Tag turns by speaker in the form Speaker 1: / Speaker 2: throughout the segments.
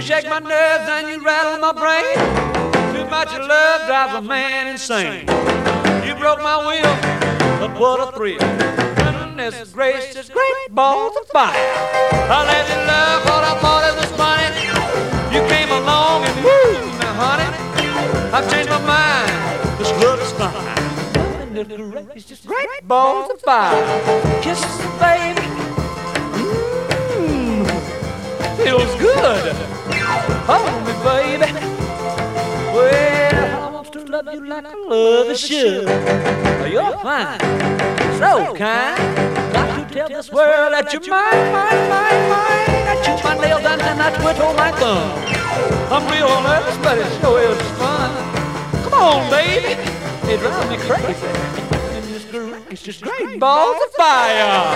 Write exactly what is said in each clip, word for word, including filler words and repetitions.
Speaker 1: shake my nerves and you rattle my brain. Too much love drives a man insane. You broke my will, but what a thrill. Goodness gracious, great balls of fire. I let you love what I thought it was funny. You came along and woo, now honey, I've changed my mind. This love is fine. Goodness gracious, great balls of fire. Kisses, baby. Mmm, feels good. Hold me, baby. Well, I want to love you like I love a should. You're fine, so kind. Got to tell this world that you're mine, mine, mine, mine. I chew my nails and then I twiddle my thumb. I'm real nervous, but it sure is fun. Come on, baby, it drives me crazy. And it's great, it's just great balls of fire.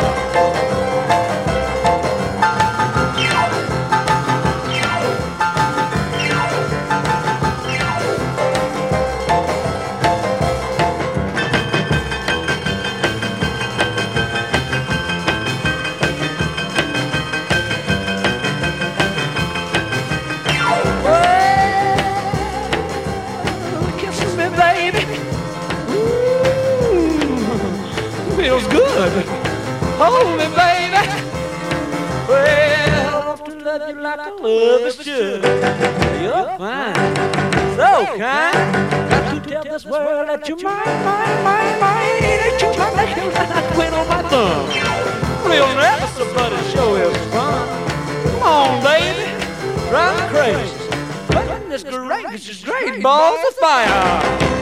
Speaker 1: Feels good. Hold me, baby. Well, I want to love you like I love a should. You're fine, so kind. Got to tell this world that you're mine, mine, mine, mine. That you're my nails and I twiddle my thumb. Real nervous, but it sure is fun. Come on, baby, drive me crazy. Goodness gracious, great balls of fire.